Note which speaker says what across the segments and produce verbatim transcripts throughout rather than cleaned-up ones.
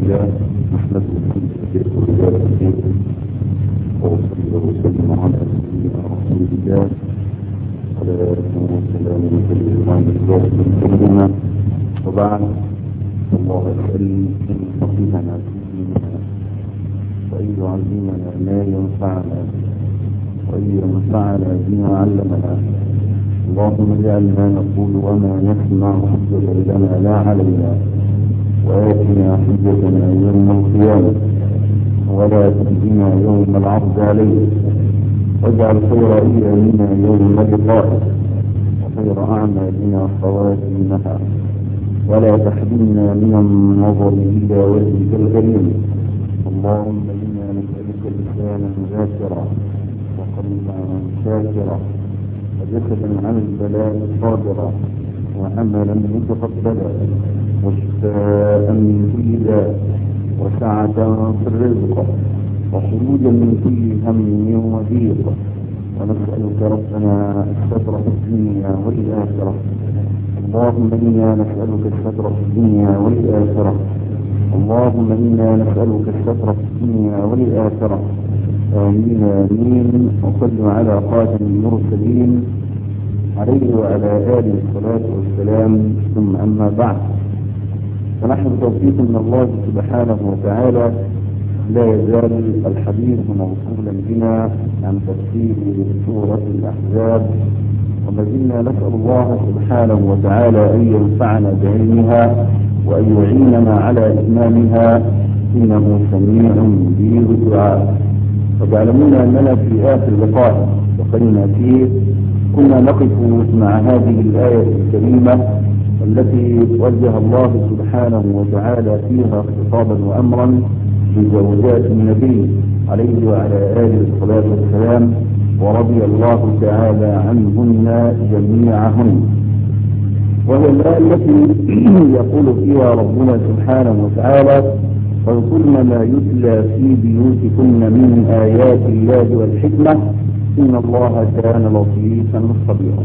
Speaker 1: لله نحمده ونستعينه وصلى وسلم على سيدنا رسول الله صلاة وسلام على رسولنا وبعد. الله يسأل أن يفقهنا في ديننا وأن يعلمنا ما ينفعنا وأن ينفعنا بما علمنا. اللهم اجعل ما نقول وما نسمع حجة لنا لا علينا، وآتنا حجتنا يوم القيامة ولا تخزنا يوم العرض عليك، واجعل خير أيامنا يوم لقائك وخير أعمالنا خواتيمها، ولا تحرمنا من النظر إلى وجهك الكريم. اللهم إنا نسألك لسانا ذاكرا وقلبا شاكرا وجسدا عن البلاء صابرا وعملا متقبلا وشفاء من كل داء وسعة في الرزق وخروجا من كل هم وضيق. ونسألك ربنا الستر في الدنيا والآخرة. اللهم إنا نسألك الستر في الدنيا والآخرة. اللهم إنا نسألك الستر في الدنيا والآخرة. آمين آمين. وصلوا على خاتم المرسلين عليه وعلى آله الصلاة والسلام. ثم أما بعد، فنحن بتوفيق من الله سبحانه وتعالى لا يزال الحديث موصولا بنا عن تفسير سورة الأحزاب، وما زلنا نسأل الله سبحانه وتعالى أن ينفعنا بعلمها وأن يعيننا على إتمامها، إنه سميع مجيب الدعاء. وتعلمون أننا في آخر لقاء وقلنا فيه كنا نقف مع هذه الآية الكريمة التي وجه الله سبحانه وتعالى فيها خطابا وأمرا لزوجات النبي عليه وعلى آله الصلاة والسلام، ورضي الله تعالى عنهن جميعهن. وهي الآية التي يقول فيها ربنا سبحانه وتعالى: واذكرن ما يتلى في بيوتكن من آيات الله والحكمة إن الله كان لطيفا خبيرا.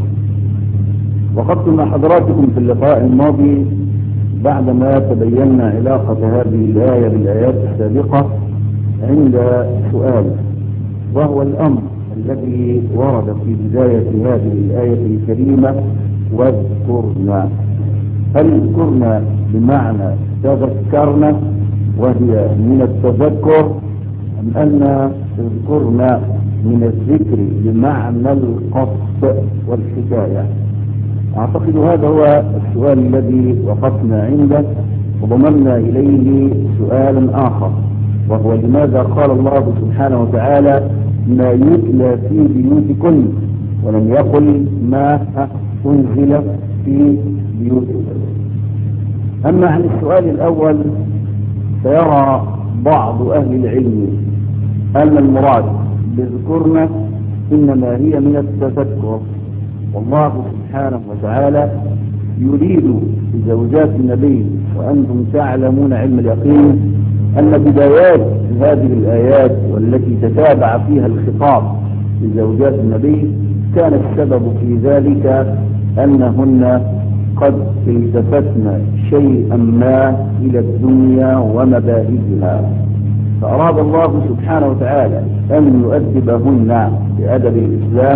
Speaker 1: وقد كنا حضراتكم في اللقاء الماضي بعدما تبينا علاقة هذه الآية بالآيات السابقة عند سؤال، وهو الأمر الذي ورد في بداية هذه الآية الكريمة: واذكرنا. هل اذكرنا بمعنى تذكرنا وهي من التذكر، أم أن اذكرنا من الذكر بمعنى القصد والحكاية؟ أعتقد هذا هو السؤال الذي وقفنا عنده، وضممنا إليه سؤالا آخر، وهو: لماذا قال الله سبحانه وتعالى ما يتلى في بيوتكن ولم يقل ما أنزل في بيوتكن؟ أما عن السؤال الأول فيرى بعض أهل العلم أن المراد بذكرنا إنما هي من التذكر، والله سبحانه وتعالى يريد بزوجات النبي، وأنتم تعلمون علم اليقين أن بدايات هذه الآيات والتي تتابع فيها الخطاب لزوجات النبي كان السبب في ذلك أنهن قد التفتن شيئا ما إلى الدنيا ومباهجها، فأراد الله سبحانه وتعالى أن يؤدبهن بأدب الإسلام،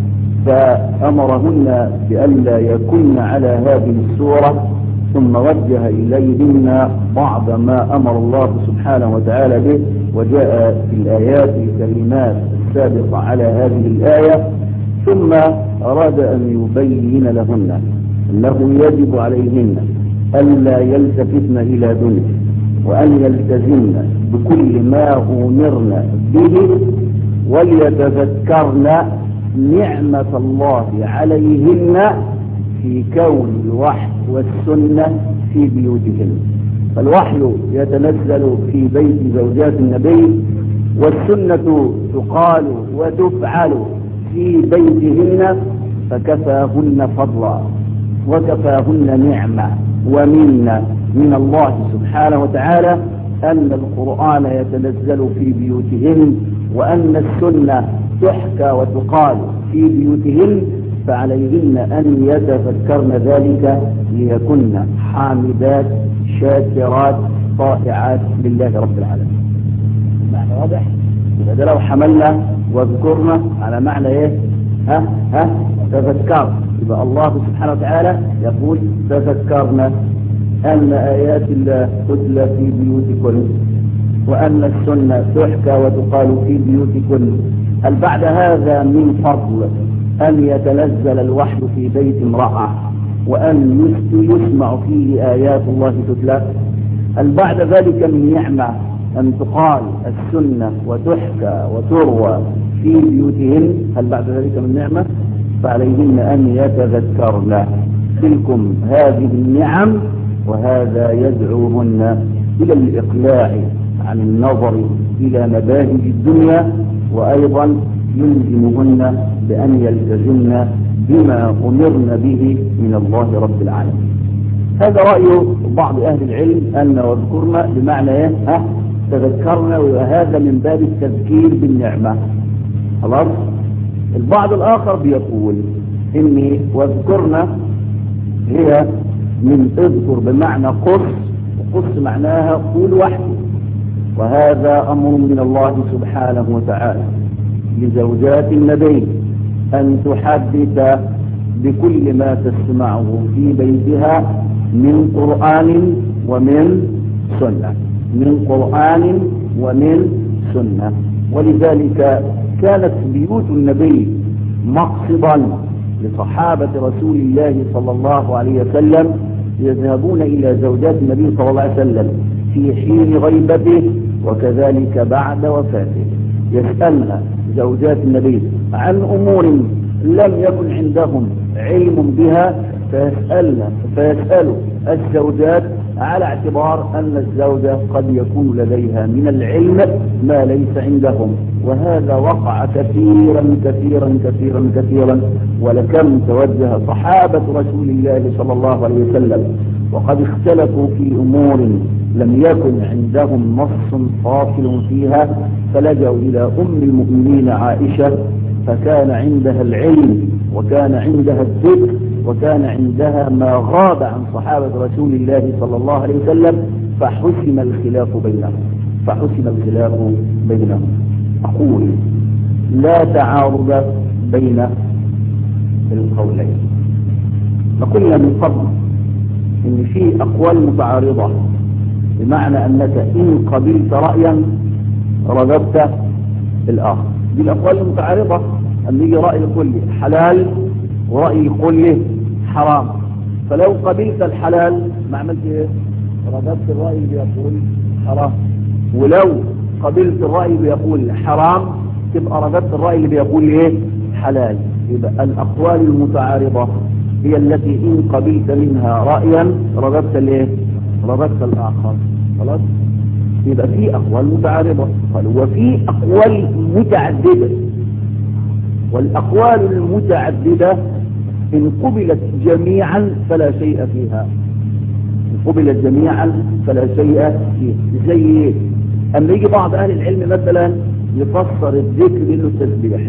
Speaker 1: فأمرهن بألا يكن على هذه السورة، ثم وجه إليهن بعض ما أمر الله سبحانه وتعالى به، وجاء في الآيات الكريمات السابقة على هذه الآية، ثم أراد أن يبين لهن أنه يجب عليهن ألا يلتفتن إلى دنيا، وأن يلتزمن بكل ما أمرن به، وليتذكرن نعمة الله عليهن في كون الوحي والسنة في بيوتهن. فالوحي يتنزل في بيت زوجات النبي، والسنة تقال وتفعل في بيتهن، فكفاهن فضلا وكفاهن نعمة ومنة من الله سبحانه وتعالى أن القرآن يتنزل في بيوتهن، وأن السنة تحكى وتقال في بيوتهن، فعليهن أن يتذكرن ذلك ليكن حامدات شاكرات طائعات لله رب العالمين. معنى واضح؟ يبقى ده لو حملنا واذكرنا على معنى ايه؟ ها ها تذكر، يبقى الله سبحانه وتعالى يقول تذكرنا أن آيات الله تتلى في بيوتكم وأن السنة تحكى وتقال في بيوتكم. هل بعد هذا من فضل أن يتنزل الوحي في بيت امرأة وأن يسمع فيه آيات الله تتلى؟ هل بعد ذلك من نعمة أن تقال السنة وتحكى وتروى في بيوتهن؟ هل بعد ذلك من نعمة؟ فعليهن أن يتذكرن تلكم هذه النعم، وهذا يدعوهن إلى الإقلاع عن النظر إلى مباهج الدنيا، وأيضا يلزمهن بأن يلتزمن بما أمرن به من الله رب العالمين. هذا رأي بعض أهل العلم أن واذكرنا بمعنى إيه؟ ها تذكرنا، وهذا من باب التذكير بالنعمة. خلاص. البعض الآخر بيقول إن واذكرنا هي من اذكر بمعنى قص، وقص معناها قول وحده، وهذا أمر من الله سبحانه وتعالى لزوجات النبي أن تحدث بكل ما تسمعه في بيتها من قرآن ومن سنة، من قرآن ومن سنة. ولذلك كانت بيوت النبي مقصدا لصحابة رسول الله صلى الله عليه وسلم يذهبون إلى زوجات النبي صلى الله عليه وسلم في حين غيبته وكذلك بعد وفاته، يسألن زوجات النبي عن أمور لم يكن عندهم علم بها، فيسألن فيسألوا الزوجات على اعتبار أن الزوجة قد يكون لديها من العلم ما ليس عندهم. وهذا وقع كثيرا كثيرا كثيرا كثيرا، ولكم توجه صحابة رسول الله صلى الله عليه وسلم وقد اختلفوا في أمور لم يكن عندهم نص فاصل فيها، فلجأوا إلى أم المؤمنين عائشة، فكان عندها العلم وكان عندها الذكر وكان عندها ما غاب عن صحابة رسول الله صلى الله عليه وسلم، فحسم الخلاف بينهم فحسم الخلاف بينهم. أقول لا تعارض بين القولين. فقلنا من قبل إن في أقوال متعارضة، بمعنى أنك إن قبلت رأيا رغبت الآخر. دي الأقوال المتعارضة، أن يجي رأي يقول لي حلال ورأي يقول لي حرام، فلو قبلت الحلال ما عملت ايه؟ رغبت الرأي اللي يقول حرام. ولو قبلت الرأي اللي يقول حرام تبقى رغبت الرأي اللي بيقول ايه؟ حلال. يبقى الأقوال المتعارضة هي التي إن قبلت منها رأيا رغبت الايه؟ رغبت الآخر. خلاص. يبقى في أقوال متعارضة، قالوا وفي أقوال متعددة، والأقوال المتعددة إن قبلت جميعا فلا شيء فيها، إن قبلت جميعا فلا شيء فيها. زي أما يجي بعض أهل العلم مثلا يفسر الذكر بأنه التسبيح،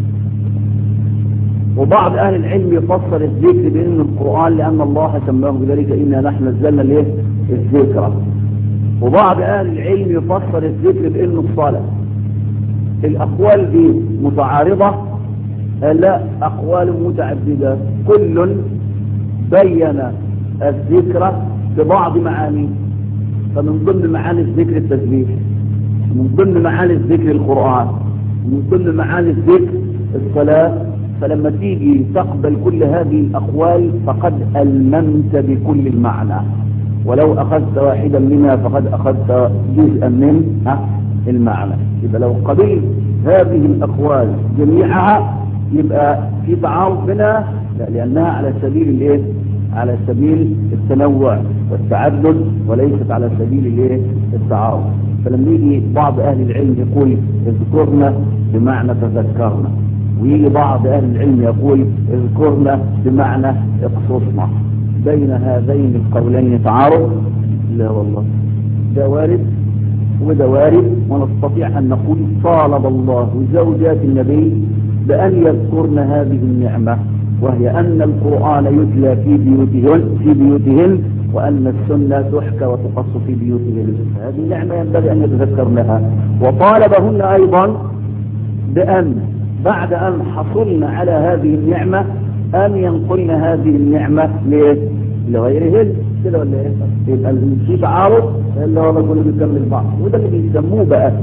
Speaker 1: وبعض أهل العلم يفسر الذكر بأنه القرآن لأن الله سماه بذلك إنا نحن نزلنا له الذكر، وبعض أهل العلم يفسر الذكر بأنه الصلاة. الأقوال دي متعارضة؟ لا، أقوال متعددة، كل بين الذكر ببعض معاني. فمن ضمن معاني الذكر التسبيح، من ضمن معاني الذكر القرآن، من ضمن معاني الذكر الصلاة. فلما تيجي تقبل كل هذه الأقوال فقد ألممت بكل المعنى، ولو أخذت واحدا منها فقد أخذت جزءا من المعنى. يبقى لو قبلت هذه الأقوال جميعها يبقى في تعارض بينها، لا، لأنها على سبيل الايه؟ على سبيل التنوع والتعدد، وليست على سبيل الايه؟ التعارض. فلما يجي بعض أهل العلم يقول اذكرنا بمعنى تذكرنا، ويجي بعض أهل العلم يقول اذكرنا بمعنى اقصصنا، بين هذين القولين تعارض؟ لا والله، ده وارد وده وارد. ونستطيع أن نقول طالب الله زوجات النبي بأن يذكرن هذه النعمة، وهي أن القرآن يتلى في بيوتهن, في بيوتهن وأن السنة تحكى وتقص في بيوتهم. هذه نعمة ينبغي أن يتذكر لها. وطالبهن أيضا بأن بعد أن حصلنا على هذه النعمة أن ينقلن هذه النعمة لغيرهن. كده ولا ايه؟ يبقى في تعارض اللي هو بيقول بيكمل بعض، وده اللي بيسموه بقى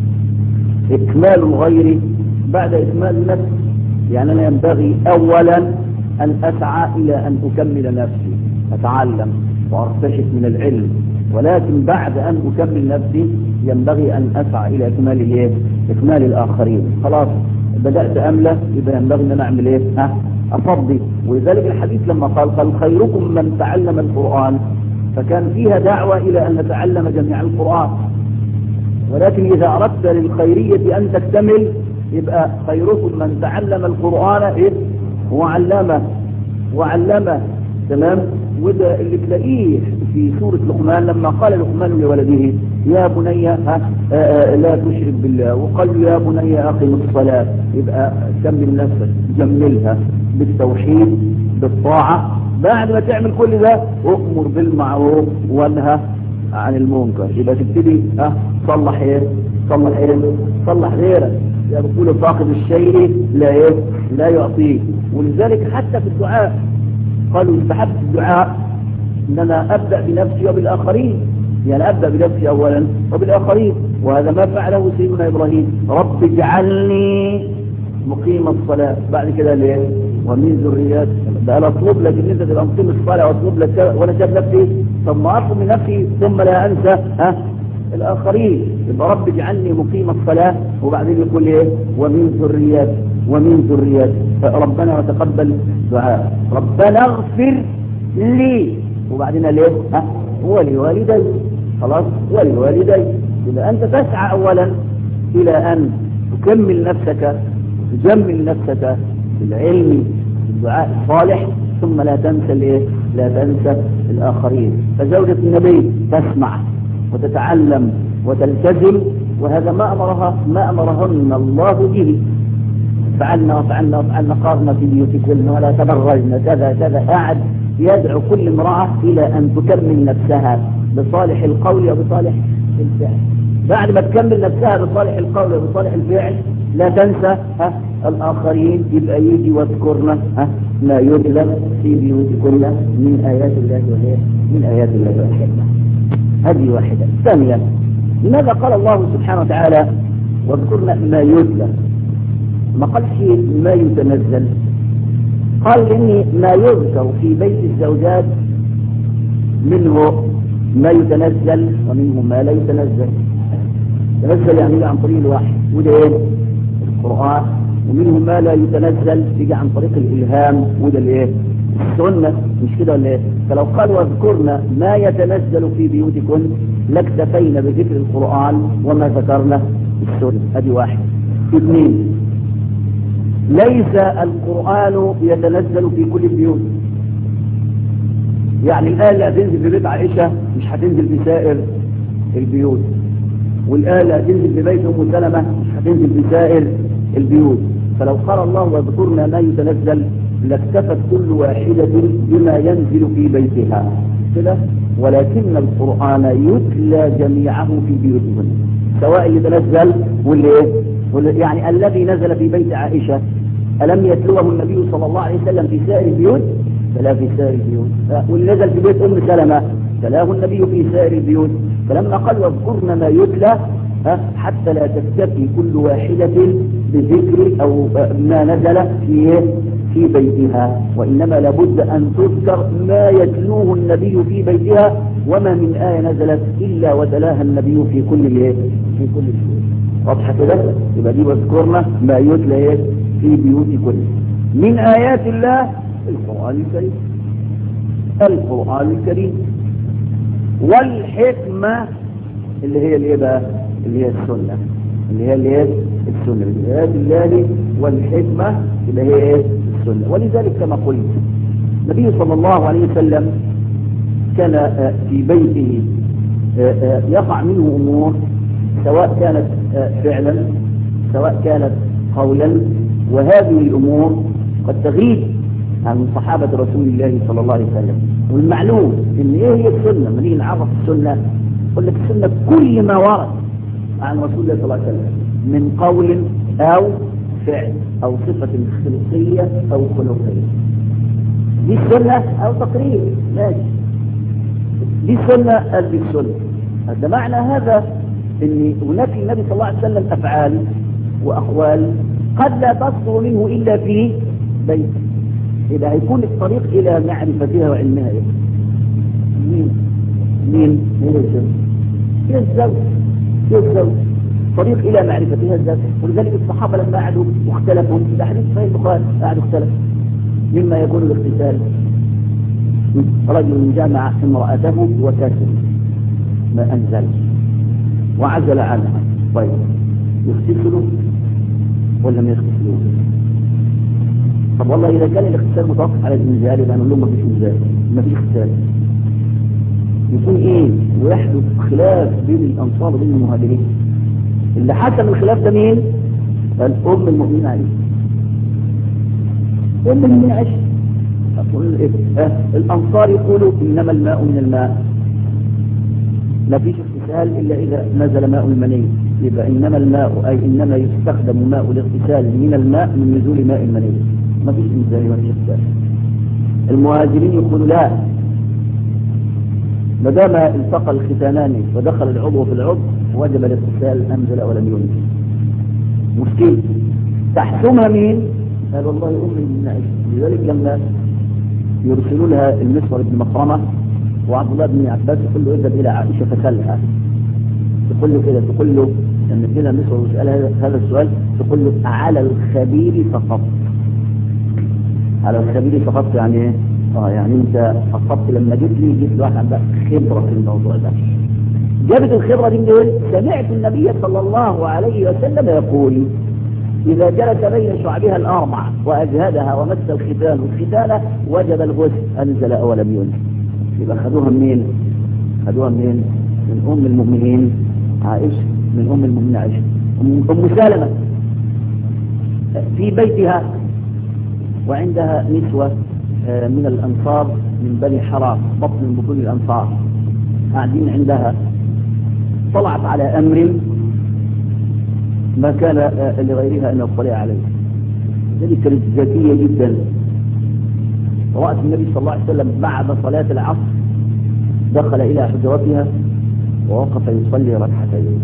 Speaker 1: إكمال الغير بعد إكمال النفس. يعني أنا ينبغي أولا أن أسعى إلى أن أكمل نفسي، أتعلم وأرتشف من العلم، ولكن بعد أن أكمل نفسي ينبغي أن أسعى إلى إكمال الإيه؟ إكمال الآخرين. خلاص بدأت أملة، يبقى ينبغي أن أنا أعمل إيه؟ ها؟ أفضي. ولذلك الحديث لما قال قال خيركم من تعلم القرآن، فكان فيها دعوة إلى أن نتعلم جميع القرآن. ولكن إذا أردت للخيرية أن تكتمل يبقى خيركم من تعلم القرآن إيه؟ وعلمه وعلمه. تمام. وده اللي تلاقيه في سورة لقمان لما قال لقمان لولده يا بني ها آآ لا تشرك بالله، وقال يا بني أقم الصلاة. يبقى كمل نفسك، جملها بالتوحيد بالطاعة. بعد ما تعمل كل ده أؤمر بالمعروف وانهى عن المنكر. يبقى تبتدي ها صلح ايه؟ صلح ايه؟ صلح غيرك. يقول فاقد الشيء لا ايه؟ لا يعطيه. ولذلك حتى في الدعاء قالوا استحب الدعاء ان انا ابدا بنفسي وبالاخرين. يعني ابدا بنفسي اولا وبالاخرين، وهذا ما فعله سيدنا ابراهيم. رب اجعلني مقيم الصلاه. بعد كده ليه؟ ومن ذريات. ده انا اطلب لك ان انت تبقى مقيم الصلاه واطلب لك وانا شايف نفسي، طب ما اطلب من نفسي ثم لا انسى ها الاخرين. يبقى رب اجعلني مقيم الصلاه، وبعدين يقول ايه؟ ومن ذريات ومن ذريات. ربنا وتقبل دعاء. ربنا اغفر لي، وبعدين ليه؟ ها ولوالدي. خلاص ولوالدي. يبقى انت تسعى اولا الى ان تكمل نفسك تجمل نفسك بالعلم بالدعاء الصالح، ثم لا تنسى الايه؟ لا تنسى الاخرين. فزوجة النبي تسمع وتتعلم وتلتزم، وهذا ما امرها ما امرهن الله به. فعلنا وفعلنا وفعلنا قارنا في بيوتكن ولا تبرجن كذا كذا. قاعد يدعو كل امرأة الى ان تكمل نفسها بصالح القول وبصالح الفعل. بعد ما تكمل نفسها بصالح القول وبصالح الفعل لا تنسى ها الآخرين. يبقى يجي واذكرنا ها ما يتلى في بيوتكن من آيات الله وهي من آيات الله والحكمة. هذه واحدة. ثانيا، لماذا قال الله سبحانه وتعالى واذكرنا ما يتلى؟ ما قالش ما يتنزل. قال إني ما يذكر في بيت الزوجات منه ما يتنزل ومنه ما لا يتنزل. يتنزل يعني عن طريق الوحي، وده ايه؟ القرآن. ومنه ما لا يتنزل يجي عن طريق الإلهام، وده الايه؟ السنة. مش كده ولا ايه؟ فلو قال واذكرنا ما يتنزل في بيوتكن لاكتفينا بذكر القرآن وما ذكرنا السنة. هذه واحد. اثنين، ليس القرآن يتنزل في كل البيوت. يعني الآية اللي هتنزل في بيت عائشة مش هتنزل في سائر البيوت، والآية اللي هتنزل في بيت أم سلمة مش هتنزل في سائر البيوت. فلو قال الله واذكرنا ما يتنزل لاكتفت كل واحدة بما ينزل في بيتها كده. ولكن القرآن يتلى جميعه في بيوتهن، سواء اللي تنزل واللي ايه؟ يعني الذي نزل في بيت عائشة ألم يتلوه النبي صلى الله عليه وسلم في سائر البيوت؟ فلا في سائر البيوت. واللي نزل في بيت أم سلمة تلاه النبي في سائر البيوت. فلما قال واذكرنا ما يتلى حتى لا تكتفي كل واحدة بذكر أو ما نزل في في بيتها، وإنما لابد أن تذكر ما يتلوه النبي في بيتها. وما من آية نزلت إلا وتلاها النبي في كل الايه؟ في كل البيوت. واضحة كده؟ يبقى دي واذكرنا ما يتلى في بيوتكن من آيات الله القرآن الكريم. القرآن الكريم والحكمة اللي هي الايه بقى؟ اللي هي السنة. اللي هي الايه؟ السنة. من آيات الله والحكمة اللي هي ايه؟ السنة. ولذلك كما قلت النبي صلى الله عليه وسلم كان في بيته يقع منه أمور، سواء كانت فعلا سواء كانت قولا، وهذه الأمور قد تغيب عن صحابة رسول الله صلى الله عليه وسلم. والمعلوم ان ايه هي السنه؟ لما نيجي نعرف السنه يقول لك السنه كل ما ورد عن رسول الله صلى الله عليه وسلم من قول او فعل او صفه خلقيه او خلقيه. دي السنه او تقرير ماشي، دي سنه قال دي السنه. هذا معنى هذا ان هناك النبي صلى الله عليه وسلم افعال واقوال قد لا تصدر منه الا في بيت، إذا هيكون الطريق إلى معرفتها وعلمها إيه؟ مين؟ مين؟ مين الزوج؟ هي الزوج هي الزوج طريق إلى معرفتها الزوج. ولذلك الصحابة لما قعدوا واختلفوا في حديث صحيح البخاري قعدوا اختلفوا مما يكون الاغتسال. رجل جمع امرأته وكسر ما أنزل وعزل عنها، طيب يغتسلوا ولا ما يغتسلوه؟ طب والله إذا كان الاغتسال متوقف على الإنزال يبقى نقول لهم ما فيش إنزال، ما فيش اغتسال. يكون إيه؟ ويحدث خلاف بين الأنصار وبين المهاجرين. اللي حسم الخلاف ده مين؟ الأم المؤمنين عائشة. أم المؤمنين عائشة. أقول إيه؟ أه؟ الأنصار يقولوا إنما الماء من الماء. ما فيش اغتسال إلا إذا نزل ماء المني، يبقى إنما الماء أي إنما يستخدم ماء الاغتسال من الماء من نزول ماء المني. ما فيش إنزال ولا اغتسال. المهاجرين يقولوا لا، ما دام التقى الختانان ودخل العضو في العضو وجب الاغتسال أنزل ولم ينزل. مشكلة تحسمها مين؟ قال والله أمي من عائشة. لذلك لما يرسلوا لها المسور بن مخرمة وعبد الله بن عباس يقول له اذهب إلى عائشة فسألها، تقول له كده، تقول له لما كده مسور وسأل هذا السؤال تقول له على الخبير فقط. على الخبير فقط يعني ايه؟ اه يعني انت فقط لما جيت لي جيت واحد عندك خبرة في الموضوع ده. جابت الخبرة دي منين؟ سمعت النبي صلى الله عليه وسلم يقول إذا جلس بين شعبها الأربع وأجهدها ومس الختان والختانة وجب الغسل أنزل أو لم ينزل. يبقى خدوها منين؟ خدوها منين؟ من أم المؤمنين عائشة، من أم المؤمنين عائشة. أم سلمة في بيتها وعندها نسوة من الأنصار من بني حرام، بطن من بطون الأنصار قاعدين عندها. طلعت على أمر ما كان لغيرها أن يطلع عليه. ذلك كانت ذكية جدا. رأت النبي صلى الله عليه وسلم بعد صلاة العصر دخل إلى حجرتها ووقف يصلي ركعتين.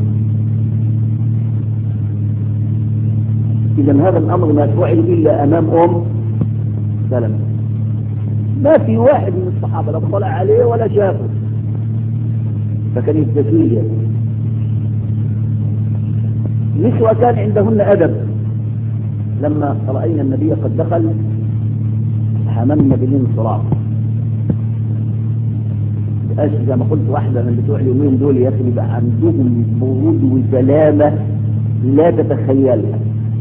Speaker 1: إذا هذا الأمر ما فعل إلا أمام أم سلمة. ما في واحد من الصحابة لا طلع عليه ولا شافه، فكانت ذكية. نسوة كان عندهن أدب. لما رأينا النبي قد دخل هممنا بالانصراف. زي ما قلت واحدة من بتوع اليومين دول يا أخي يبقى عندهم برود وسلامة لا تتخيلها.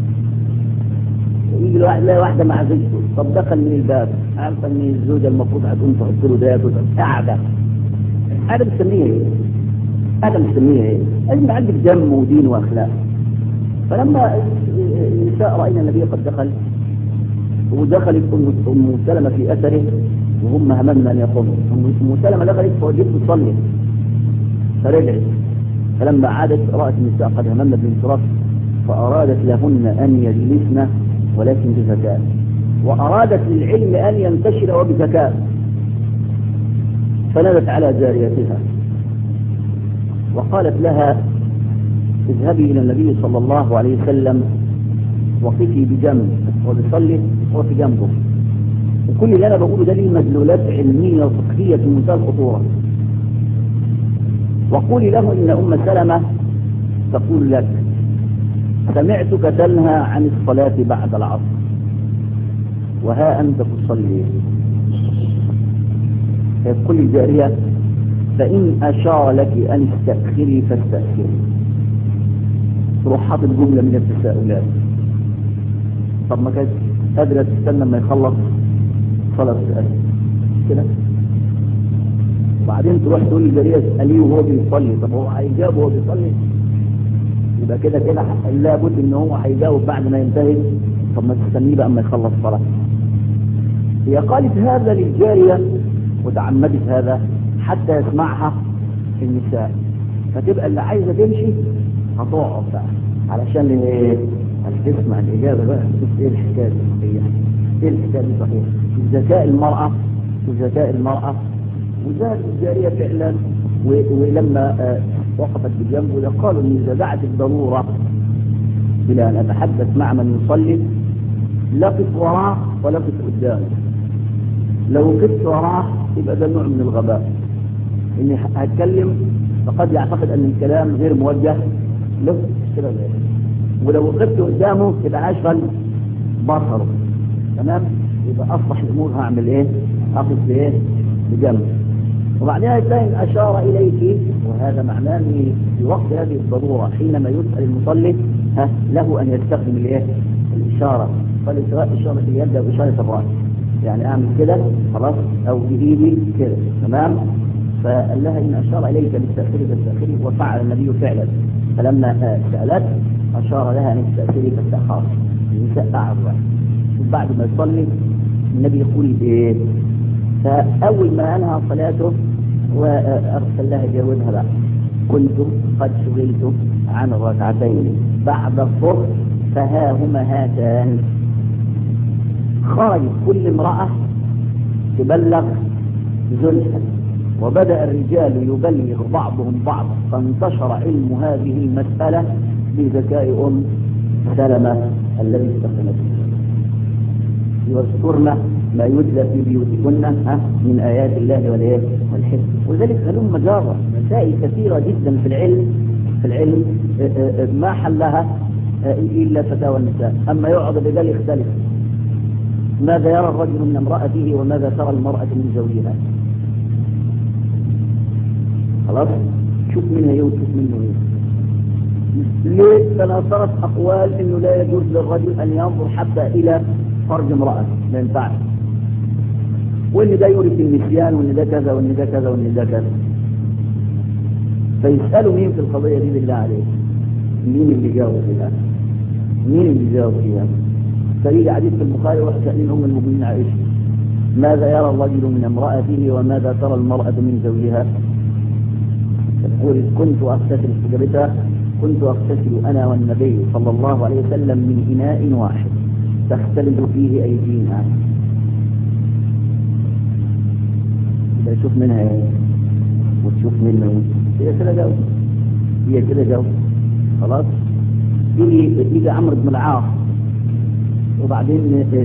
Speaker 1: يجي الواحد لا واحدة مع زوجته، طب دخل من الباب عارفة ان الزوجة المفروض هتقوم تحط له ده قاعدة. هذا مستنيها ايه؟ هذا مستنيها ايه؟ لازم عندك دم ودين واخلاق. فلما النساء رأينا النبي قد دخل ودخلت أم سلمة في أثره وهم هممنا أن يقوموا. أم سلمة دخلت فوجدت تصلي فرجعت، فلما عادت رأت النساء قد هممنا بالانصراف فأرادت لهن أن يجلسن ولكن بذكاء، وأرادت للعلم أن ينتشر وبذكاء. فنادت على جاريتها وقالت لها اذهبي إلى النبي صلى الله عليه وسلم وقفي بجنب وبصلي وفي جنبه. وكل اللي أنا بقوله ده ليه مدلولات علمية وفقهية في منتهى الخطورة. وقولي له إن أم سلمة تقول لك سمعتك تنهى عن الصلاة بعد العصر وها أنت تصلي. فيقول الجارية فإن أشار لك أن استأخري فاستأخري. تروح حاطط جملة من التساؤلات. طب ما كانت قادرة تستنى ما يخلص صلاة تسأل كده؟ وبعدين تروح تقول للجارية اسأليه وهو بيصلي. طب هو هيجاوب وهو بيصلي؟ يبقى كده كده لابد ان هو هيجاوب بعد ما ينتهي. طب ما تستنيه بقى اما يخلص صلاة. هي قالت هذا للجارية وتعمدت هذا حتى يسمعها النساء، فتبقى اللي عايزة تمشي هتقعد بقى علشان ايه؟ تسمع الإجابة بقى. ايه الحكاية دي صحيحة؟ ايه الحكاية دي صحيحة؟ ذكاء المرأة وذكاء المرأة وذات الجارية فعلا. ولما آه وقفت بجنبه قالوا ان اذا دعت الضرورة الى ان اتحدث مع من يصلي لقف وراه ولقف قدامه. لو قفت وراه يبقى ده نوع من الغباء، اني هتكلم فقد يعتقد ان الكلام غير موجه له كده. ولو وقفت قدامه يبقى اشغل بصره. تمام؟ يبقى اصلح الامور هعمل ايه؟ اقف بايه؟ بجنب. وبعدها الثاني اشار اليك، وهذا معناه ان في وقت هذه الضروره حينما يسال المصلي ها له ان يستخدم الايه؟ الاشاره. فالاشاره اليد او اشاره الراس، يعني اعمل كده خلاص او بايدي كده. تمام؟ فقال لها ان اشار اليك بالتاخير بالتاخير، وفعل النبي فعلا. فلما سالت اشار لها ان تاخيري بالتاخير. النساء قعد بعد ما يصلي النبي يقول بايه؟ فاول ما انهى صلاته وارسل لها جاوبها بقى: كنت قد شغلت عن الركعتين بعد الظهر فها هما هاتان. خرجت كل امراه تبلغ زوجها، وبدأ الرجال يبلغ بعضهم بعض، فانتشر علم هذه المسألة بذكاء أم سلمة الذي استخدمته. واذكرن ما يتلى في بيوتكن من آيات الله والحكمة. وذلك غلوم مجارة مسائل كثيرة جدا في العلم في العلم ما حلها إلا فتاوى النساء. أما يقعد الرجال يختلف: ماذا يرى الرجل من امرأته وماذا ترى المرأة من زوجها. خلاص؟ شوف منها ايه وشوف منه ايه. ليه تناثرت اقوال انه لا يجوز للرجل ان ينظر حتى الى فرج امرأة، ما ينفعش، وان ده يورث النسيان، وان ده كذا وان ده كذا وان ده كذا. فيسألوا مين في القضية دي بالله عليه؟ مين اللي جاوب فيها؟ مين اللي جاوب فيها؟ فيجي حديث في البخاري: وسألين ام المؤمنين عائشة ماذا يرى الرجل من امرأته وماذا ترى المرأة من زوجها؟ تقول: كنت أغتسل استجابتها كنت أغتسل أنا والنبي صلى الله عليه وسلم من إناء واحد تختلط فيه أيدينا. إذا شوف منها إيه وتشوف منه إيه، هي كده جاوب، هي كده جاوب. خلاص؟ يجي يجي عمرو بن العاص وبعدين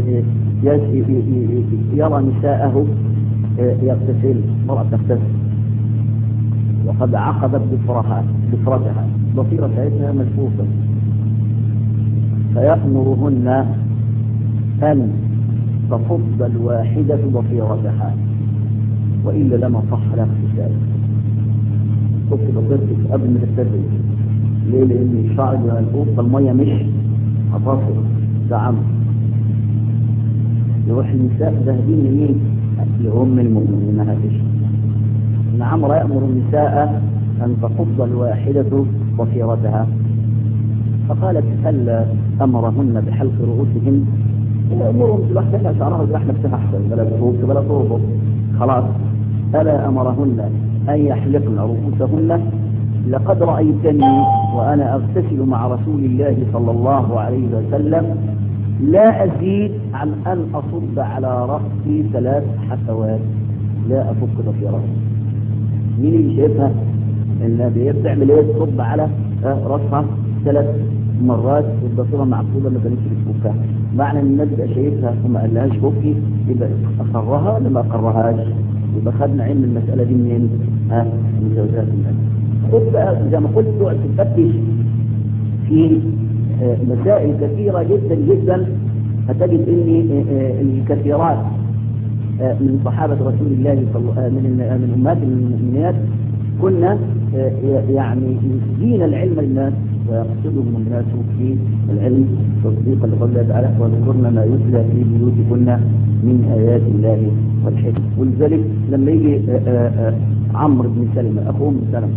Speaker 1: يرى نساءه يغتسل، مرأة تغتسل وقد عقدت ضفرها ضفرتها، ضفيرة ساعتها ملفوفة، فيأمرهن أن تفض الواحدة ضفيرتها وإلا لما صح لها اغتسال. صف ضفيرتك قبل ما تغتسل. ليه؟ لأن الشعر ملفوف فالمية مش هتصل. ده عمرو. يروح النساء ذاهبين لمين؟ لأم المؤمنين هاتش. إن عمرو يأمر النساء أن تفض الواحدة ضفيرتها، فقالت: هل أمرهن بحلق رؤوسهن؟ أمرهم بلحظتها شعرها بلح نفسها أحسن، بلا بروك بلا تربط. خلاص. ألا أمرهن أن يحلقن رؤوسهن؟ لقد رأيتني وأنا أغتسل مع رسول الله صلى الله عليه وسلم لا أزيد عن أن أصب على رأسي ثلاث حسوات، لا أفك ضفيرتي. مين اللي شايفها؟ النبي بتعمل ايه؟ تصب على راسها ثلاث مرات والضفيره معقوده ما كانتش بتفكها. معنى ان النبي بقى شايفها وما قالهاش فكي يبقى اقرها ولا ما اقرهاش؟ يبقى خدنا علم المساله دي منين؟ ها من زوجات النبي. خد بقى زي ما قلت تقعد تفتش في مسائل كثيره جدا جدا، هتجد ان الكثيرات من صحابة رسول الله صلى من من أمهات المؤمنات كنا يعني يسجين العلم للناس ويقصدهم الناس في العلم تصديقا لقول الله تعالى: واذكرن ما يتلى في بيوتكن من آيات الله والحكمة. ولذلك لما يجي عمرو بن سلمة أخوه من سلمة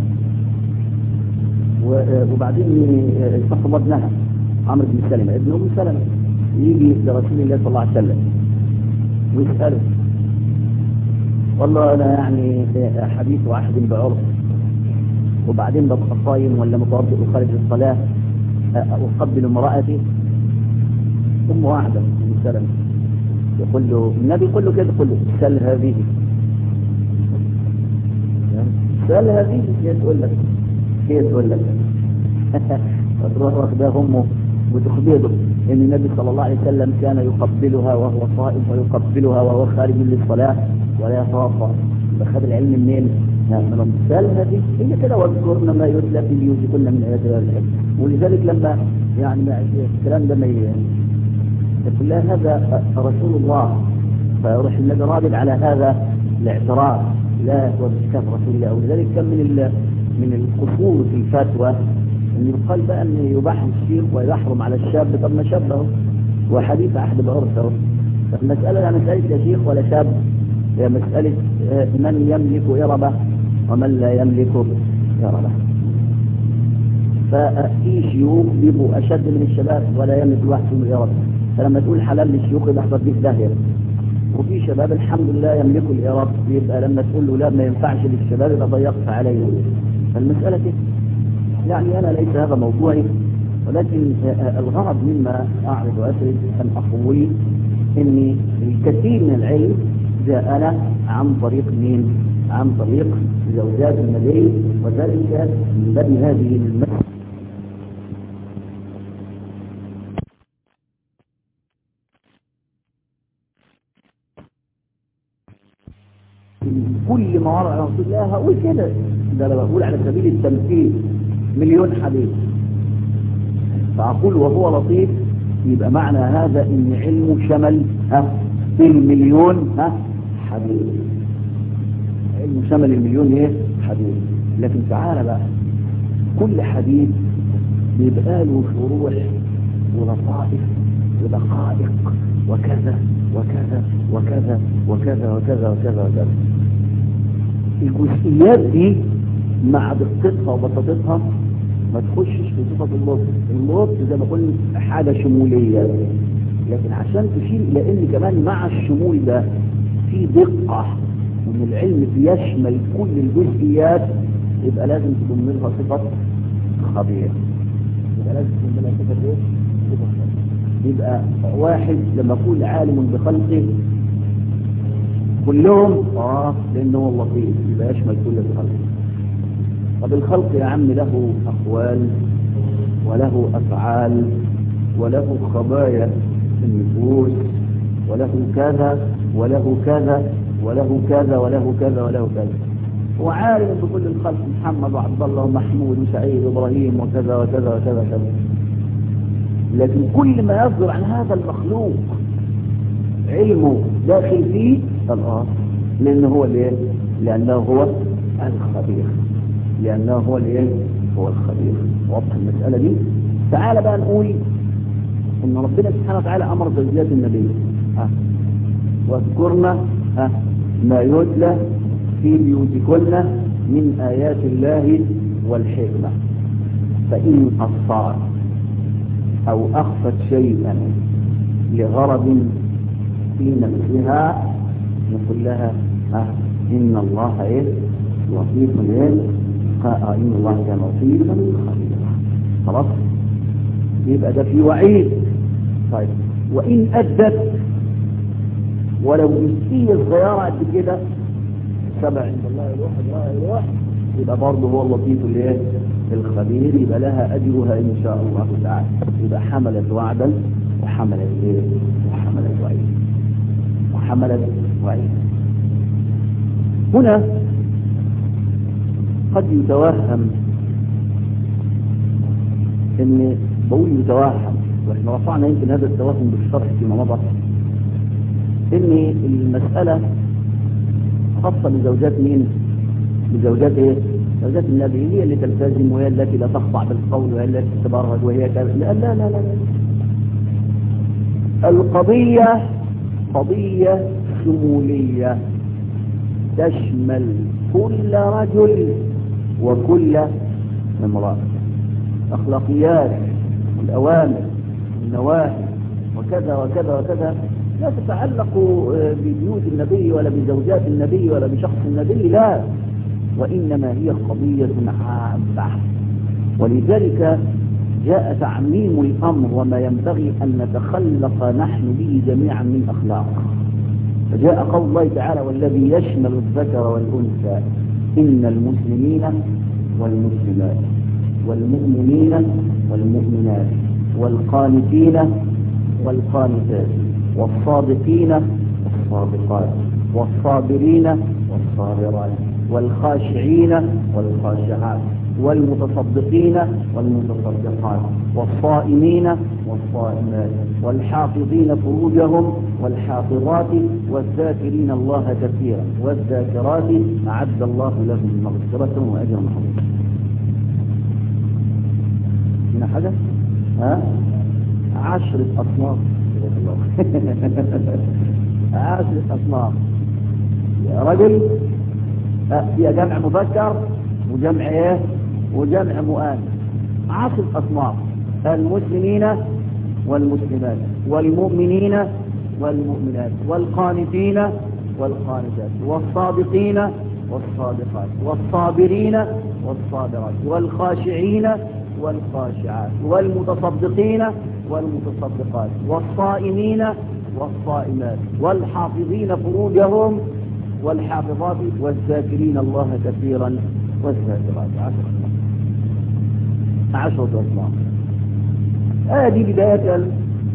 Speaker 1: وبعدين يصحب ابنها عمرو بن سلمة ابن أم سلمة يجي لرسول الله صلى الله عليه وسلم ويسأله: والله انا يعني حديث واحد بعرف وبعدين ببقى صايم ولا متوضئ وخارج الصلاه اقبل امراتي ثم واحده من سلم يقول له النبي يقول له كده يقول له سل هذه سل هذه هي تقول لك هي تقول لك فتروح واخدها امه وتخبره ان النبي صلى الله عليه وسلم كان يقبلها وهو صائم ويقبلها وهو خارج للصلاه ولا يتوضا. فخد العلم منين؟ من الامثال هذه هي كده واذكرن ما يتلى في بيوتكن من ايات الله الحكمه. ولذلك لما يعني الكلام ده ما يقول لها هذا رسول الله فيروح النبي رادد على هذا الاعتراف لا هو مش كان رسول الله. ولذلك كان من من القصور في الفتوى ان يقال بقى ان يباح الشيخ ويحرم على الشاب. طب ما شاب اهو وحديث احد العرس اهو. فالمساله لا مساله لا شيخ ولا شاب هي مساله من يملك يربه ومن لا يملك يربه. ففي شيوخ بيبقوا اشد من الشباب ولا يملك الواحد فيهم يربه. فلما تقول حلال للشيوخ يبقى احضر بيه داهيه. وفي شباب الحمد لله يملكوا الإرادة يبقى لما تقول له لا ما ينفعش للشباب يبقى ضيقت عليه. فالمسألة كده يعني أنا ليس هذا موضوعي ولكن الغرض مما أعرض وأسرد أن أقول إن الكثير من العلم جاءنا عن طريق مين؟ عن طريق زوجات النبي وذلك من باب هذه المسألة. كل ما ورع رسول الله هقول كده ده انا بقول على سبيل التمثيل مليون حديث فاقول وهو لطيف يبقى معنى هذا ان علمه شمل ها المليون ها حديث. علمه شمل المليون ايه حديث. لكن تعالى بقى كل حديث بيبقى له شروح ولطائف ودقائق وكذا وكذا وكذا وكذا وكذا وكذا وكذا. الجزئيات دي مع دقتها وبساطتها ما تخشش في صفة اللطف. اللطف زي ما قلنا حاجة شمولية لكن عشان تشير إلى إن كمان مع الشمول ده في دقة وإن العلم بيشمل كل الجزئيات يبقى لازم تضم لها صفة خبير. يبقى لازم تضم لها صفة إيه؟ صفة خبير. يبقى واحد لما يقول عالم بخلقه كلهم اه لانه هو اللطيف يبقى يشمل كل الخلق. طب الخلق يا عم له اقوال وله افعال وله خبايا النفوس وله كذا وله كذا وله كذا وله كذا وله كذا. هو عالم بكل الخلق محمد وعبد الله ومحمود وسعيد وابراهيم وكذا وكذا وكذا وكذا. لكن كل ما يصدر عن هذا المخلوق علمه داخل فيه الآن لأنه هو الايه؟ لأنه هو الخبير. لأنه هو الايه؟ هو الخبير. واضح المسألة دي. تعالى بقى نقول إن ربنا سبحانه وتعالى أمر زوجات النبي ها واذكرنا ها ما يتلى في بيوتكن من آيات الله والحكمة. فإن أصفعت أو أخفت شيئا لغرض في نفسها نقول لها ها إن الله إيه لطيف إيه إن الله كان لطيفا خبيرا. خلاص يبقى ده في وعيد. طيب وإن أدت ولو جزئية صغيرة قد كده سبع عند الله يروح الله يروح يبقى برضه هو اللطيف الايه الخبير يبقى لها أجرها إن شاء الله تعالى. يبقى حملت وعدا وحملت إيه وحملت وعيد وحملت وعيد. هنا قد يتوهم ان بقول يتوهم واحنا رفعنا يمكن هذا التوهم بالشرح فيما مضى ان المسألة خاصة بزوجات مين؟ بزوجات ايه؟ زوجات النبي هي اللي تلتزم وهي التي لا تخضع بالقول وهي التي تتبرج وهي كذا. لا لا لا لا القضية قضية شمولية تشمل كل رجل وكل امرأة. أخلاقيات والأوامر والنواهي وكذا وكذا وكذا لا تتعلق ببيوت النبي ولا بزوجات النبي ولا بشخص النبي، لا، وإنما هي قضية عامة. ولذلك جاء تعميم الأمر وما ينبغي أن نتخلق نحن به جميعا من أخلاق. فجاء قول الله تعالى: والذي يشمل الذكر والأنثى إن المسلمين والمسلمات والمؤمنين والمؤمنات والقانتين والقانتات والصادقين والصادقات والصابرين والصابرات والخاشعين والخاشعات والمتصدقين والمتصدقات والصائمين والصائمات والحافظين فروجهم والحافظات والذاكرين الله كثيرا والذاكرات أعد الله لهم مغفرة وأجرا عظيما. هنا حاجة ها عشرة أصناف عشرة أصناف يا رجل، فيها جمع مذكر وجمع ايه وجمع مؤنث. عشر اصناف: المسلمين والمسلمات والمؤمنين والمؤمنات والقانتين والقانتات والصادقين والصادقات والصابرين والصابرات والخاشعين والخاشعات والمتصدقين والمتصدقات والصائمين والصائمات والحافظين فروجهم والحافظات والذاكرين الله كثيرا والذاكرات. عشرة عشرة أصناف. هذه بداية،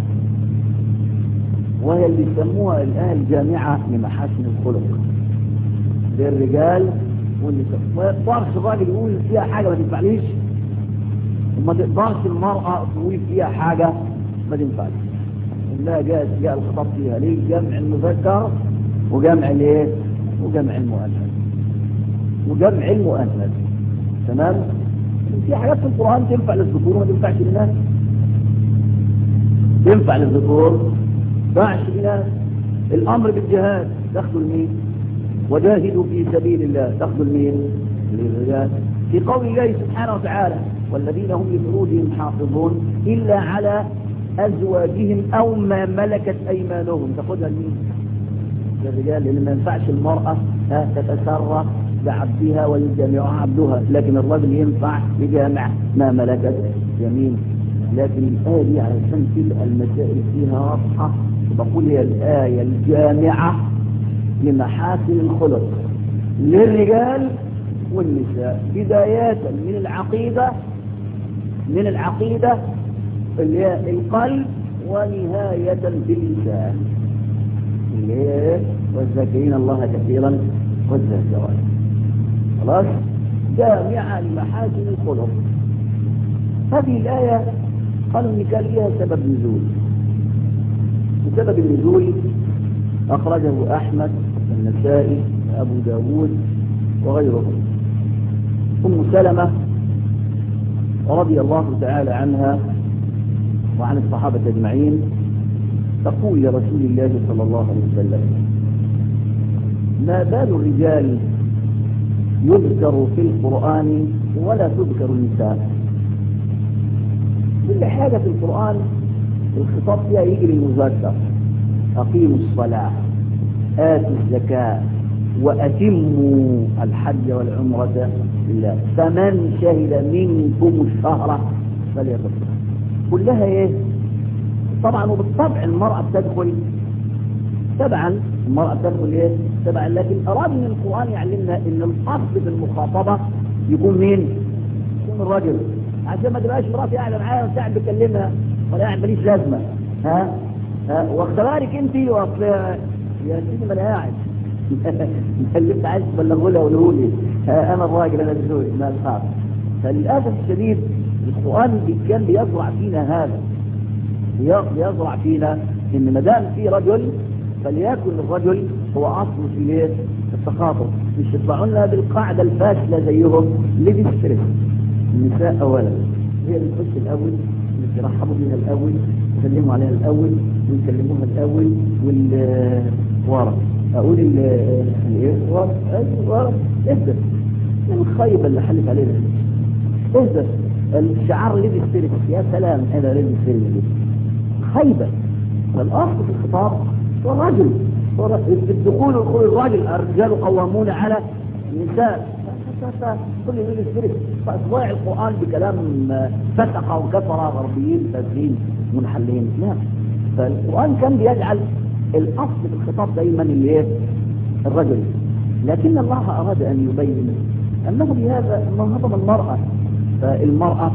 Speaker 1: وهي اللي يسموها الآية الجامعة لمحاسن الخلق للرجال والنساء. ما يقدرش الراجل يقول فيها حاجة ما تنفعليش، وما تقدرش المرأة تقول فيها حاجة ما تنفعليش. إنها جاءت جاء الخطاب فيها ليه؟ جمع المذكر وجمع الايه وجمع المؤنث وجمع المؤنث. تمام. في حاجات في القرآن تنفع للذكور وما تنفعش للناس. تنفع للذكور ما تنفعش للناس. الامر بالجهاد تاخذوا لمين؟ وجاهدوا في سبيل الله تاخذوا لمين؟ للرجال. في قول الله سبحانه وتعالى: والذين هم لفروجهم حافظون الا على ازواجهم او ما ملكت ايمانهم تاخذها لمين؟ للرجال، لان ما ينفعش المراه تتسرى بعبدها ويجامعها عبدها، لكن الرجل ينفع يجامع ما ملكت يمين. لكن الآية دي علشان تبقى المسائل فيها واضحة بقول هي الآية الجامعة لمحاسن الخلق للرجال والنساء، بداية من العقيدة من العقيدة اللي هي القلب، ونهاية باللسان اللي هي والذاكرين الله كثيرا والذاكرات. خلاص، جامعة لمحاسن الخلق. هذه الآية قالوا إن كان لها سبب نزول، وسبب النزول أخرجه أحمد والنسائي وأبو داود وغيرهم. أم سلمة رضي الله تعالى عنها وعن الصحابة أجمعين تقول لرسول الله صلى الله عليه وسلم: ما بال الرجال يذكر في القرآن ولا تذكر النساء؟ كل حاجة في القرآن الخطاب فيها يجري المذكر: أقيموا الصلاة، آتوا الزكاة، وأتموا الحج والعمرة لله، فمن شهد منكم الشهر فليصم. كلها ايه؟ طبعا وبالطبع المرأة بتدخل تبعا، المرأة بتدخل ايه؟ تبعا، لكن أراد من القرآن يعلمنا ان الأصل في المخاطبة يكون مين؟ يكون الرجل، عشان ما تبقاش مراتي قاعدة معايا وساعد بكلمها ولا قاعد ماليش لازمة. ها ها واختبارك انت واصل يا سيدي ما انا قاعد اللي انت عايز تبلغه لها وقوله لي انا الراجل انا الزوج ما الخاف. فللاسف الشديد القرآن كان بيزرع فينا هذا، بيزرع فينا ان ما دام في رجل فليكن الرجل هو اصل في ليه التخاطب، مش يطلعوا لنا بالقاعده الفاشله زيهم اللي بيسترس. النساء اولا هي اللي تخش الاول، اللي يرحبوا بها الاول، يسلموا عليها الاول ويكلموها الاول، والورا اقول الايه ورا ورا اهدى الخيبه اللي حلت علينا اهدى الشعار اللي بيسترس. يا سلام هذا اللي بيسترس خيبه. فالاصل في الخطاب هو الرجل الدخول والخروج الراجل، الرجال قوامون على النساء. كل يقول يشترك فاصبع القرآن بكلام فسقة وكفرة غربيين فاسدين منحلين. لا، فالقرآن كان بيجعل الأصل في الخطاب دايما اللي ايه؟ الرجل. لكن الله أراد أن يبين أنه بهذا أنه هضم المرأة. فالمرأة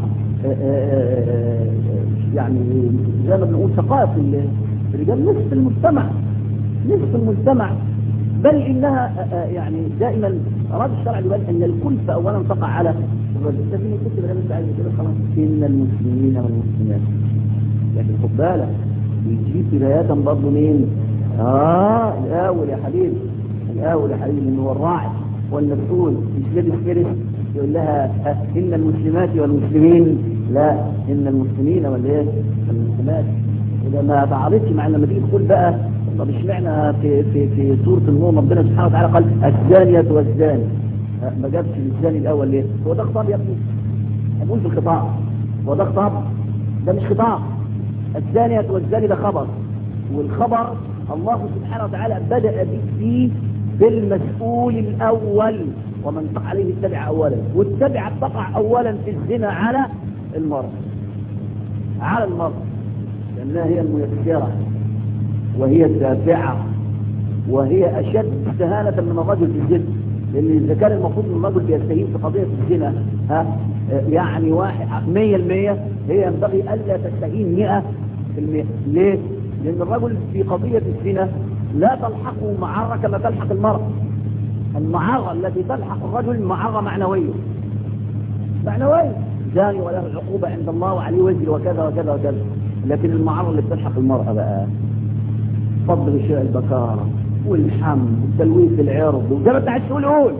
Speaker 1: يعني زي ما بنقول ثقافة الرجال نصف المجتمع، نصف المجتمع، بل إنها يعني دائما أراد الشرع يبين أن الكلفة أولا تقع على الرجل. لكن يكتب لنا مش عايز كده خلاص إن المسلمين والمسلمات. لكن خد بالك يجيب بداية برضه مين؟ آه الأول يا حبيبي، الأول يا حبيبي إنه هو الراعي والمسؤول، مش لابس كرس يقول لها إن المسلمات والمسلمين، لا إن المسلمين والإيه؟ المسلمات. إذا ما تعارضش مع لما تيجي تقول بقى طب اشمعنى في في في سورة النور ربنا سبحانه وتعالى قال الزانية والزاني، ما جابش الزاني الأول ليه؟ هو ده خطاب يا ابني؟ أقول في الخطاب هو ده خطاب؟ ده مش خطاب. الزانية والزاني ده خبر، والخبر الله سبحانه وتعالى بدأ فيه بالمسؤول الأول، ومن تقع عليه التبع أولا، والتبع تقع أولا في الزنا على المرأة، على المرأة لأنها هي الميسرة وهي الدافعة وهي أشد استهانة من الرجل في الزنا. لأن إذا كان المفروض أن الرجل يستهين في قضية الزنا ها يعني واحد مية المية، هي ينبغي ألا تستهين مئة في المئة. ليه؟ لأن الرجل في قضية الزنا لا تلحقه معرة كما تلحق المرأة. المعرة التي تلحق الرجل معرة معنوية، معنوية زاني وله العقوبة عند الله وعليه وزر وكذا وكذا وكذا. لكن المعرة اللي بتلحق المرأة بقى فضل غشاء البكارة والحم وتلويث العرض وده بتاع السؤال قول.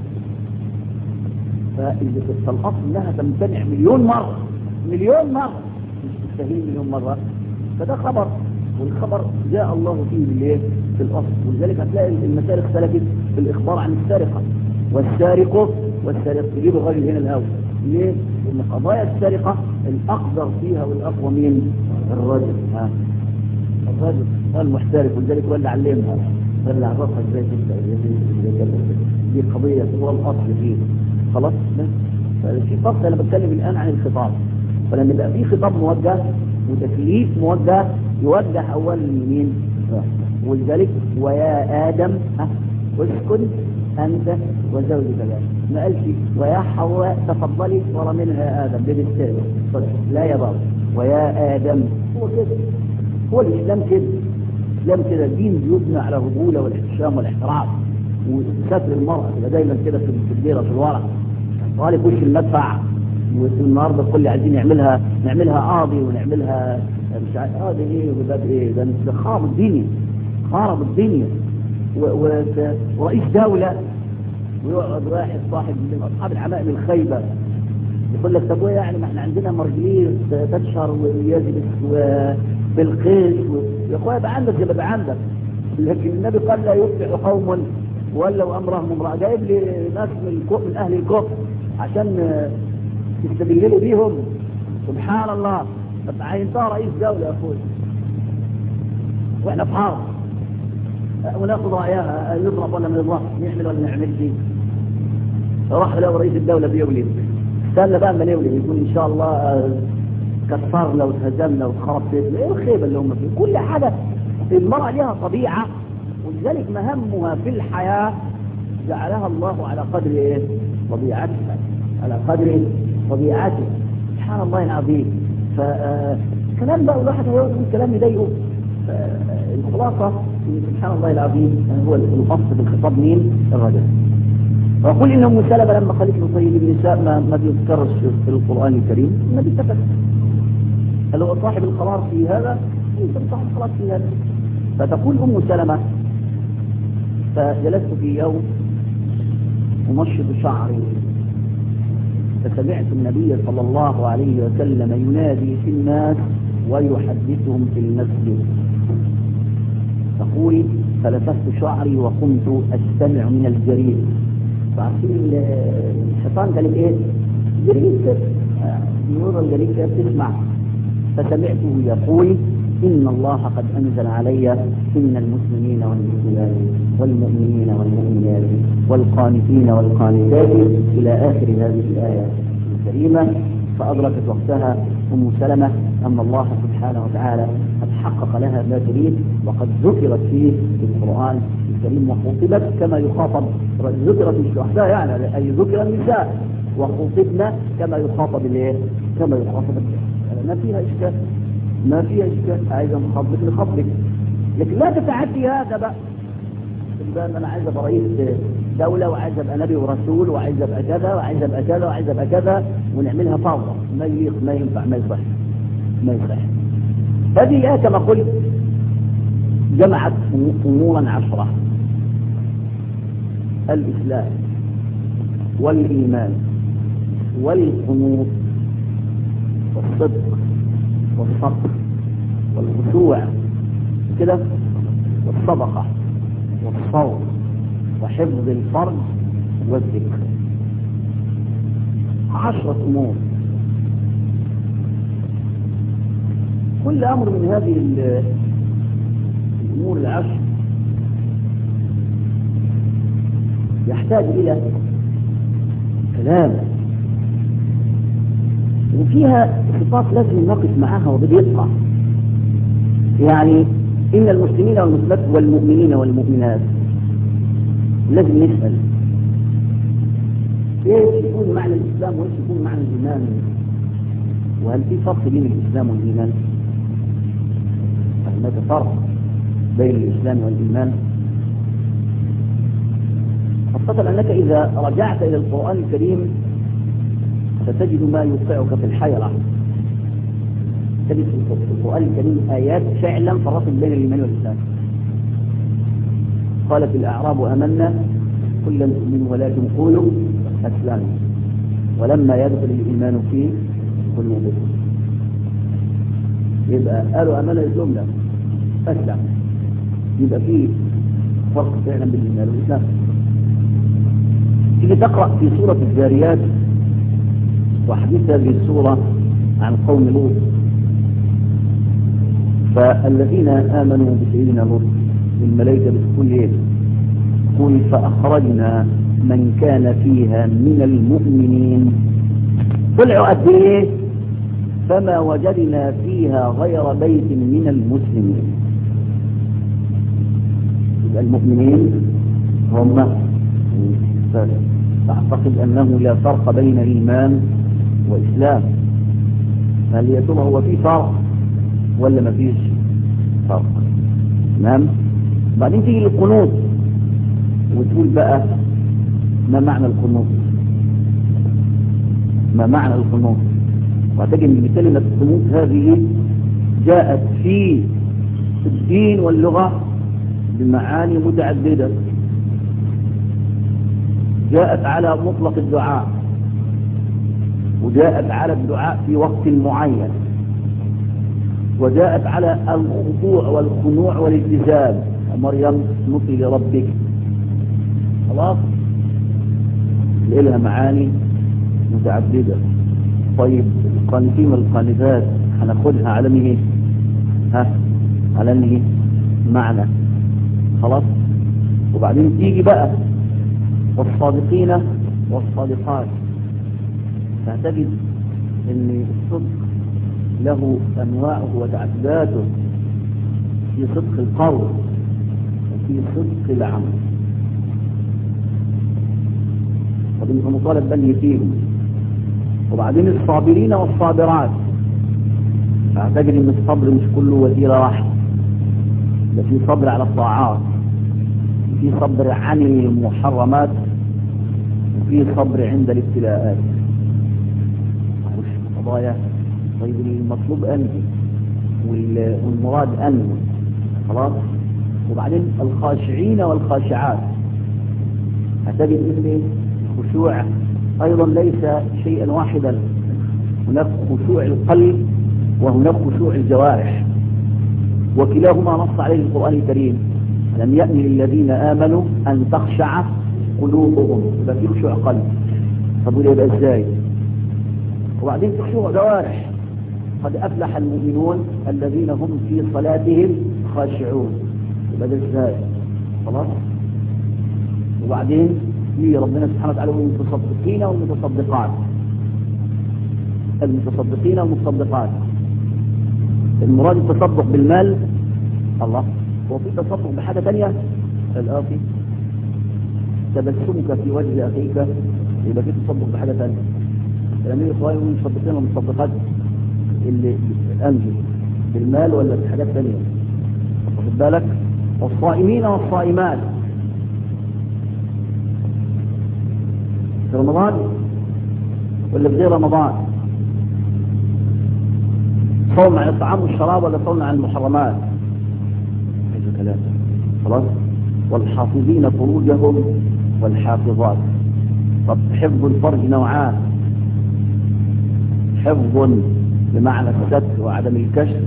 Speaker 1: فالأصل انها تمتنع مليون مرة، مليون مرة، مش تستهين مليون مرة. فده خبر، والخبر جاء الله فيه بالايه؟ في الأصل. ولذلك هتلاقي المسائل اختلفت في الإخبار عن السرقة والسارق والسارق. تجيب الراجل هنا الأول ليه؟ لأن قضايا السرقة الأقدر فيها والأقوى مين؟ الرجل. ها الرجل هو المحترف، ولذلك هو اللي علمها، هو اللي عرفها ازاي تبدا ازاي كذا. دي قضيه هو الاصل فيه. خلاص في فصل انا بتكلم الان عن الخطاب. فلما يبقى في خطاب موجه وتكليف موجه يوجه اولا لمين؟ ولذلك ويا ادم اسكن انت وزوجك. ما قالش ويا حواء تفضلي ورا منها ادم بالسالب، لا يا بابا ويا ادم. هو كده، هو الإسلام كده. الإسلام كده دين بيبنى على الرجولة والاحتشام والاحترام وستر المرأة. يبقى دايما كده في الديرة في الورق طالب وش المدفع، والنهارده الكل عايزين نعملها نعملها قاضي ونعملها مش عارف قاضي ايه وباب ايه. ده خرب الدنيا، خرب الدنيا. ورئيس دولة ويقعد واحد صاحب من أصحاب العمائم الخيبة يقول لك طب يعني ما احنا عندنا مرجلير تشهر ويجلس بالقيس يا اخويا يبقى عندك يبقى عندك. لكن النبي قال لا يفلح قوم ولوا امرهم امراه. جايب لي ناس من من اهل الكفر عشان تستدللوا بيهم. سبحان الله. طب عينتها رئيس دوله يا اخويا واحنا في حرب وناخذ رايها نضرب ولا ما نضربش، نعمل ولا ما نعملش. راح له رئيس الدوله بيولد، استنى بقى ما نولد يقول ان شاء الله كسرنا وتهزمنا وخرب بيتنا. ايه الخيبه اللي هم فيه؟ كل حاجه المرأة لها طبيعه، ولذلك مهمها في الحياه جعلها الله على قدر ايه؟ طبيعتها، على قدر طبيعتها. سبحان الله العظيم. فكلام بقى الواحد هو يقول كلام يضايقه. الخلاصه سبحان الله العظيم هو الاصل في الخطاب مين؟ الرجل. وأقول إن أم سلمة لما قالت له طيب النساء ما, ما بيذكرش في القرآن الكريم، النبي اتفق. هل هو صاحب القرار في هذا؟ أنت صاحب القرار في هذا. فتقول أم سلمة فجلست في يوم أمشط شعري فسمعت النبي صلى الله عليه وسلم ينادي في الناس ويحدثهم في المسجد. تقول فلفت شعري وقمت أستمع من الجريد. فعارفين الشيطان قال ايه؟ جريد يقول الجريد كده بتسمع. فسمعته يقول إن الله قد أنزل علي إن المسلمين والمسلمات والمؤمنين والمؤمنات والقانتين والقانتات إلى آخر هذه الآية الكريمة. فأدركت وقتها أم سلمة أن الله سبحانه وتعالى قد حقق لها ما تريد، وقد ذكرت فيه في القرآن الكريم وخطبت كما يخاطب، ذكرت الشهداء يعني أي ذكر النساء، وخطبنا كما يخاطب الايه؟ كما يخاطب النساء. ما فيها إشكال، ما فيها إشكال، عايزة مخاطبك لخطبك، لكن لا تتعدي هذا بقى. بقى أنا عايز أبقى رئيس دولة، وعايز أبقى نبي ورسول، وعايز أبقى كذا، وعايز أبقى كذا، وعايز أبقى كذا، ونعملها فوضى. ما يليق، ما ينفع، ما يصح، ما يصح. هذه الآية كما قلت جمعت أمورا عشرة: الإسلام والإيمان والقنوط والصدق والصبر والخشوع كده والصدقة والصوم وحفظ الفرج والذكر. عشرة أمور. كل أمر من هذه الأمور العشر يحتاج إلى كلام، وفيها صفات لازم نقف معها وبدقة. يعني إن المسلمين والمسلمات والمؤمنين والمؤمنات، لازم نسأل ايش يكون معنى الإسلام وايش يكون معنى الإيمان، وهل في فرق بين الإسلام والإيمان؟ هناك فرق بين الإسلام والإيمان، خاصة أنك إذا رجعت إلى القرآن الكريم ستجد ما يوقعك في الحيرة. تجد في القرآن الكريم آيات فعلا فرقت بين الإيمان والإسلام. قالت الأعراب آمنا قل لم تؤمنوا ولكن قولوا أسلمنا ولما يدخل الإيمان في قلوبكم. يبقى قالوا آمنا الجملة أسلم، يبقى فيه فرق فعلا بين الإيمان والإسلام. تيجي تقرأ في سورة الذاريات وحديث هذه السورة عن قوم لوط: فالذين آمنوا بسيدنا لوط الملائكة بتقول ايه؟ قل فأخرجنا من كان فيها من المؤمنين. طلعوا قد ايه؟ فما وجدنا فيها غير بيت من المسلمين. يبقى المؤمنين هم، فأعتقد أنه لا فرق بين إيمان وإسلام. هل يا ترى هو في فرق ولا ما فيش فرق؟ تمام. بعدين تيجي القنوط وتقول بقى ما معنى القنوط، ما معنى القنوط. وهتجد ان كلمة القنوط هذه جاءت في الدين واللغة بمعاني متعددة. جاءت على مطلق الدعاء، وجاءت على الدعاء في وقت معين، وجاءت على الخضوع والخنوع والالتزام. مريم نطي لربك، خلاص لها معاني متعددة. طيب القانتين والقانتات هناخدها على مين؟ ها على مين معنى؟ خلاص. وبعدين تيجي بقى والصادقين والصادقات، فتجد ان الصدق له انواعه وتعداته، في صدق القول وفي صدق العمل. طب انت مطالب بل يتيهم. وبعدين الصابرين والصابرات، فاعتقد ان الصبر مش كله وسيله واحده، ده في صبر على الطاعات، في صبر عن المحرمات، وفي صبر عند الابتلاءات. مش قضايا. طيب المطلوب انهي والمراد انهي؟ خلاص. وبعدين الخاشعين والخاشعات، هتجد ان الخشوع ايضا ليس شيئا واحدا، هناك خشوع القلب وهناك خشوع الجوارح، وكلاهما نص عليه القرآن الكريم: لم يأن للذين آمنوا أن تخشع قلوبهم. يبقى في خشوع قلب. طب وده يبقى ازاي؟ وبعدين خشوع جوارح، قد أفلح المؤمنون الذين هم في صلاتهم خاشعون. يبقى ده ازاي؟ خلاص. وبعدين في ربنا سبحانه وتعالى والمتصدقين والمتصدقات، المتصدقين والمتصدقات. المراد التصدق بالمال. الله، هو في تصدق بحاجة تانية؟ الآتي تبسمك في وجه أخيك، يبقى في تصدق بحاجة تانية. الأمير الصالح والمتصدقين والمتصدقات اللي أنجز بالمال ولا بحاجات تانية؟ واخد بالك؟ والصائمين والصائمات في رمضان ولا في غير رمضان؟ صوم عن الطعام والشراب ولا صوم عن المحرمات؟ هذا كلام. خلاص. والحافظين فروجهم والحافظات. طب حفظ الفرج نوعان، حفظ بمعنى الستر وعدم الكشف،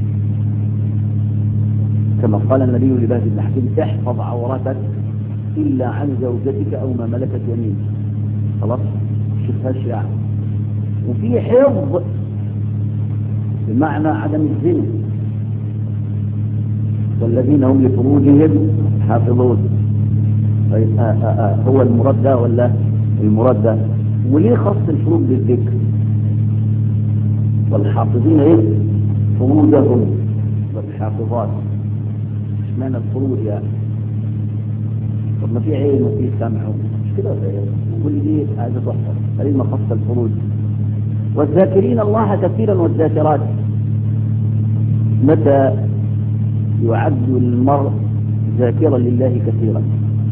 Speaker 1: كما قال النبي لباز بن حكيم احفظ عورتك إلا عن زوجتك أو ما ملكت يمينك. خلاص، شوفهاش يعني. وفي حفظ بمعنى عدم الزنا، والذين هم لفروجهم حافظون. طيب آه آه آه هو المراد ده ولا المراد ده؟ وليه خص الفروج بالذكر؟ والحافظين ايه؟ فروجهم والحافظات. اشمعنى الفروج يعني؟ طب ما في عين وفي سمع مش كده ولا ايه؟ كل دي عايزه تحفظ، قليل ما خص الفروج. والذاكرين الله كثيرا والذاكرات. متى يعد المرء ذاكرا لله كثيرا؟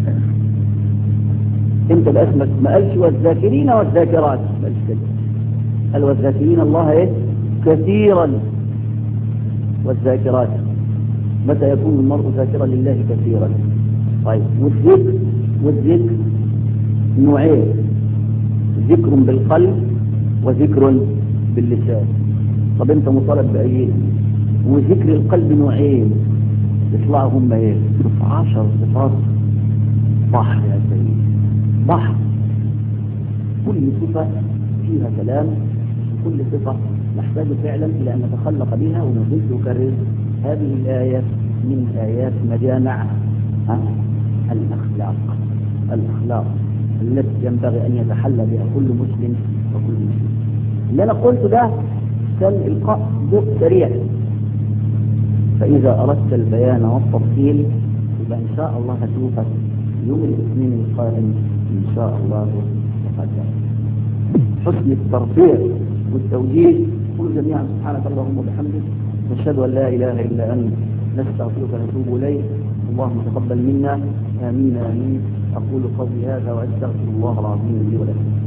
Speaker 1: انت باسمك ما قالش والذاكرين والذاكرات، ما قالش كده، قال والذاكرين الله ايه؟ كثيرا والذاكرات. متى يكون المرء ذاكرا لله كثيرا؟ طيب والذكر، والذكر نوعين، ذكر بالقلب وذكر باللسان. طب انت مطالب بايه؟ وذكر القلب نوعين، يطلعوا هم ايه؟ عشر صفات. بحر يا سيدي، بحر، كل صفة فيها كلام، كل صفة نحتاج فعلا إلى أن نتخلق بها. ونزيد نكرر هذه الآية من آيات مجامع الأخلاق، الأخلاق التي ينبغي أن يتحلى بها كل مسلم وكل مسلم. اللي أنا قلت ده كان إلقاء ضوء سريع، فإذا أردت البيان والتفصيل يبقى إن شاء الله هتشوفك يوم الاثنين القادم إن شاء الله وقدر. حسن الترفيع والتوجيه قل جميعا سبحانك اللهم وبحمدك نشهد أن لا إله إلا أنت نستغفرك ونتوب إليك. اللهم تقبل منا، آمين آمين. أقول قولي هذا وأستغفر الله العظيم لي ولكم.